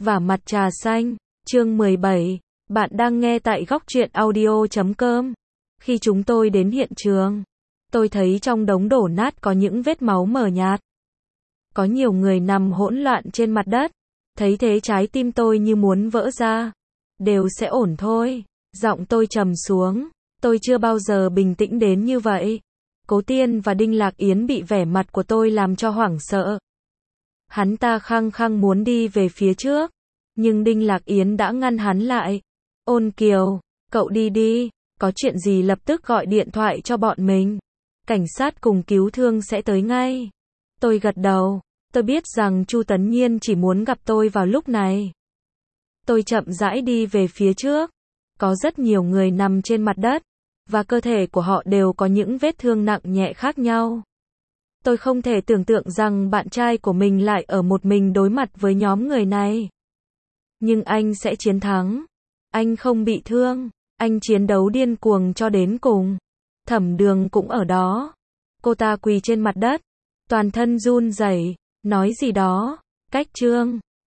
Vả mặt trà xanh, chương 17, bạn đang nghe tại góc truyện audio.com. Khi chúng tôi đến hiện trường, tôi thấy trong đống đổ nát có những vết máu mờ nhạt. Có nhiều người nằm hỗn loạn trên mặt đất. Thấy thế trái tim tôi như muốn vỡ ra. Đều sẽ ổn thôi. Giọng tôi trầm xuống. Tôi chưa bao giờ bình tĩnh đến như vậy. Cố Tiên và Đinh Lạc Yến bị vẻ mặt của tôi làm cho hoảng sợ. Hắn ta khăng khăng muốn đi về phía trước, nhưng Đinh Lạc Yến đã ngăn hắn lại. Ôn Kiều, cậu đi đi, có chuyện gì lập tức gọi điện thoại cho bọn mình. Cảnh sát cùng cứu thương sẽ tới ngay. Tôi gật đầu, tôi biết rằng Chu Tấn Nhiên chỉ muốn gặp tôi vào lúc này. Tôi chậm rãi đi về phía trước. Có rất nhiều người nằm trên mặt đất, và cơ thể của họ đều có những vết thương nặng nhẹ khác nhau. Tôi không thể tưởng tượng rằng bạn trai của mình lại ở một mình đối mặt với nhóm người này. Nhưng anh sẽ chiến thắng. Anh không bị thương. Anh chiến đấu điên cuồng cho đến cùng. Thẩm Đường cũng ở đó. Cô ta quỳ trên mặt đất, toàn thân run rẩy, nói gì đó. Cách Trương,